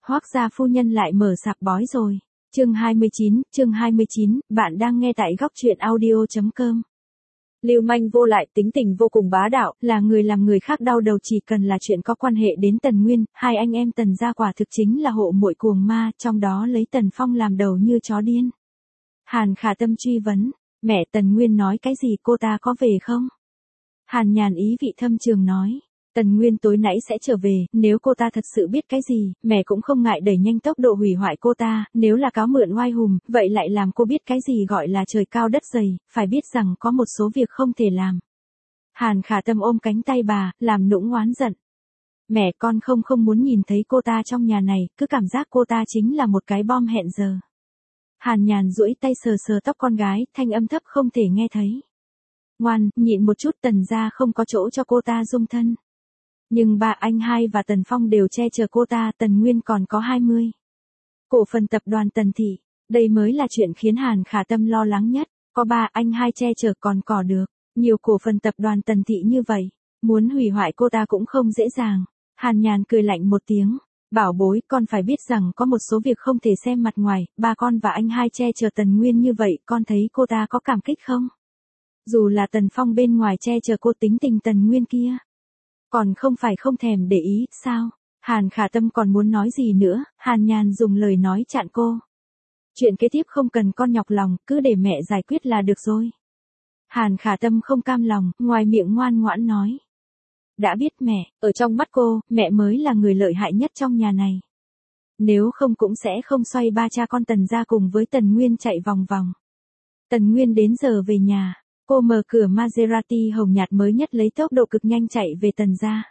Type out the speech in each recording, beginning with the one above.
Hoác gia phu nhân lại mở sạp bói rồi. Chương 29, bạn đang nghe tại góc truyện audio.com. Lưu manh vô lại, tính tình vô cùng bá đạo, là người làm người khác đau đầu chỉ cần là chuyện có quan hệ đến Tần Nguyên, hai anh em Tần gia quả thực chính là hộ muội cuồng ma, trong đó lấy Tần Phong làm đầu như chó điên. Hàn Khả Tâm truy vấn, mẹ Tần Nguyên nói cái gì, cô ta có về không? Hàn Nhàn ý vị thâm trường nói. Tần Nguyên tối nãy sẽ trở về, nếu cô ta thật sự biết cái gì, mẹ cũng không ngại đẩy nhanh tốc độ hủy hoại cô ta, nếu là cáo mượn oai hùng, vậy lại làm cô biết cái gì gọi là trời cao đất dày, phải biết rằng có một số việc không thể làm. Hàn Khả Tâm ôm cánh tay bà, làm nũng oán giận. Mẹ con không muốn nhìn thấy cô ta trong nhà này, cứ cảm giác cô ta chính là một cái bom hẹn giờ. Hàn Nhàn duỗi tay sờ sờ tóc con gái, thanh âm thấp không thể nghe thấy. Ngoan, nhịn một chút, Tần gia không có chỗ cho cô ta dung thân. Nhưng ba anh hai và Tần Phong đều che chở cô ta, Tần Nguyên còn có 20. Cổ phần tập đoàn Tần Thị, đây mới là chuyện khiến Hàn Khả Tâm lo lắng nhất, có ba anh hai che chở còn cỏ được, nhiều cổ phần tập đoàn Tần Thị như vậy, muốn hủy hoại cô ta cũng không dễ dàng. Hàn Nhàn cười lạnh một tiếng, bảo bối, con phải biết rằng có một số việc không thể xem mặt ngoài, ba con và anh hai che chở Tần Nguyên như vậy, con thấy cô ta có cảm kích không? Dù là Tần Phong bên ngoài che chở cô, tính tình Tần Nguyên kia, còn không phải không thèm để ý, sao? Hàn Khả Tâm còn muốn nói gì nữa, Hàn Nhàn dùng lời nói chặn cô. Chuyện kế tiếp không cần con nhọc lòng, cứ để mẹ giải quyết là được rồi. Hàn Khả Tâm không cam lòng, ngoài miệng ngoan ngoãn nói. Đã biết mẹ, ở trong mắt cô, mẹ mới là người lợi hại nhất trong nhà này. Nếu không cũng sẽ không xoay ba cha con Tần gia cùng với Tần Nguyên chạy vòng vòng. Tần Nguyên đến giờ về nhà. Cô mở cửa Maserati hồng nhạt mới nhất lấy tốc độ cực nhanh chạy về Tần gia.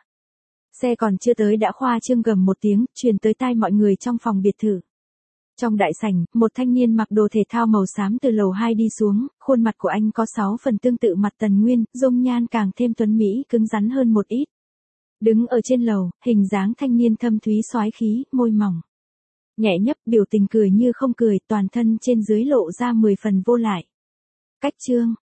Xe còn chưa tới đã khoa trương gầm một tiếng, truyền tới tai mọi người trong phòng biệt thự. Trong đại sảnh, một thanh niên mặc đồ thể thao màu xám từ lầu 2 đi xuống, khuôn mặt của anh có 6 phần tương tự mặt Tần Nguyên, dung nhan càng thêm tuấn mỹ, cứng rắn hơn một ít. Đứng ở trên lầu, hình dáng thanh niên thâm thúy soái khí, môi mỏng nhẹ nhấp, biểu tình cười như không cười, toàn thân trên dưới lộ ra 10 phần vô lại. Cách chương